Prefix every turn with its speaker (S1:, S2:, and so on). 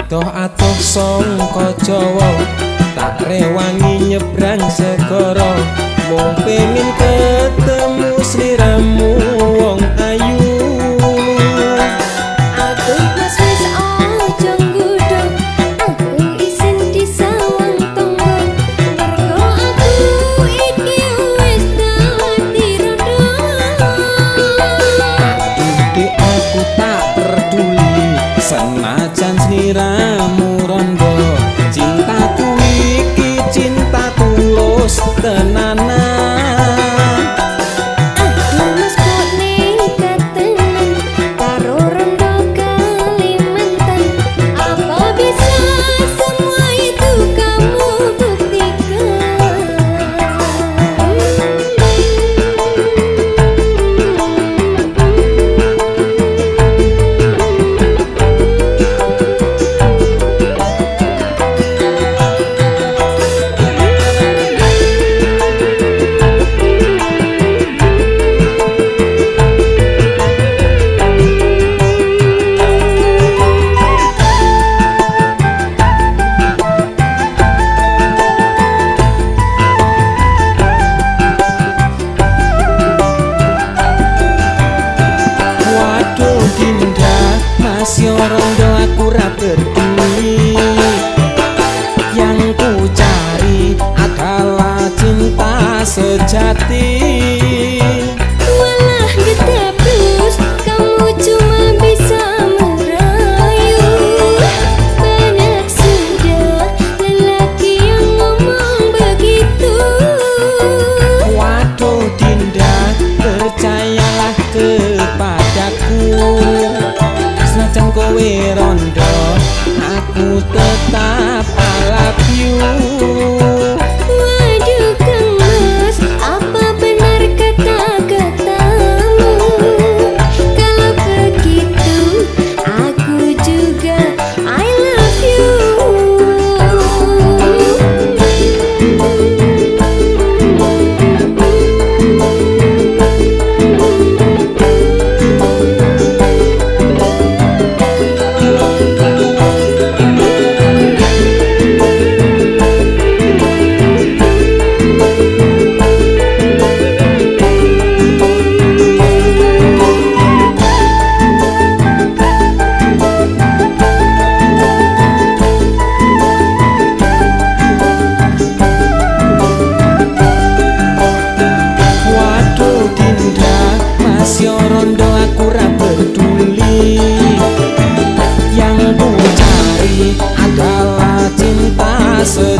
S1: Atoh-atoh songko Jawa tak rewangi nyebrang segara, mung pengen ketemu sliramu wong ayu.
S2: Aduh mas wis aja nggodha, aku isin disawang tonggo, mergo aku iki wis dadi rondo.
S1: Dek aku tak peduli senajan sliramu rondo, cintaku iki cinta tulus tenanan.
S2: Aduh mas kok nekat tenan karo rondo Kalimantan, apa bisa semua itu kamu buktikan?
S1: Masih rondo aku ra peduli, yang ku cari adalah cinta sejati.
S2: Walah gedabus, kamu cuma bisa merayu. Banyak sudah lelaki yang ngomong begitu.
S1: Waduh Dinda, percayalah kepadaku, senajan kowe rondo aku tetap I love you.
S2: Waduh Kang Mas, apa benar kata-katamu? Kalau begitu, aku juga I love you.
S1: Rondo aku ra peduli, yang ku cari adalah cinta sejati.